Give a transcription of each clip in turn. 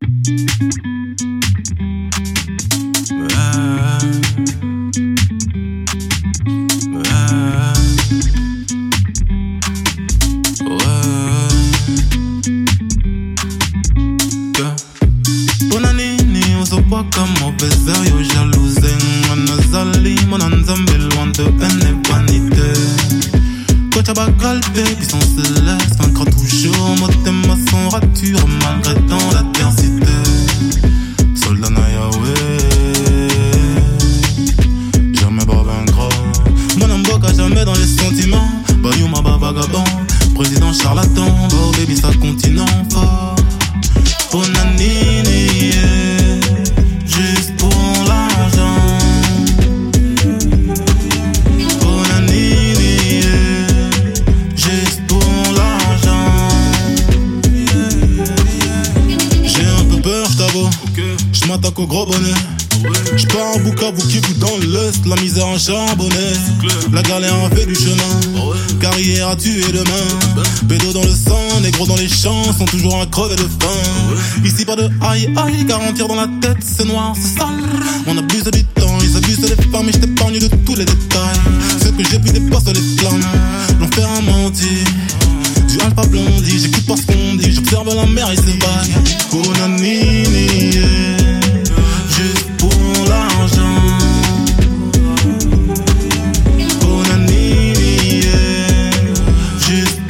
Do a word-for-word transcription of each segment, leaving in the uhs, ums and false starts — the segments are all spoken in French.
Charbonnet, la galère a fait du chemin, car hier a tué demain. Pédo dans le sang, négro dans les champs, sont toujours à crever de faim. Ici pas de aïe aïe, garantir dans la tête, c'est noir, c'est sale. On abuse du temps, ils abusent des femmes, et je t'épargne de tous les détails. Ce que j'ai pu dépasse les flammes, l'enfer a menti. Du alpha blondie, j'écoute pas ce qu'on dit, j'observe la mer et ses vagues. Konanini, juste pour l'argent.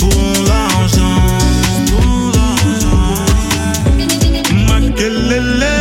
Lele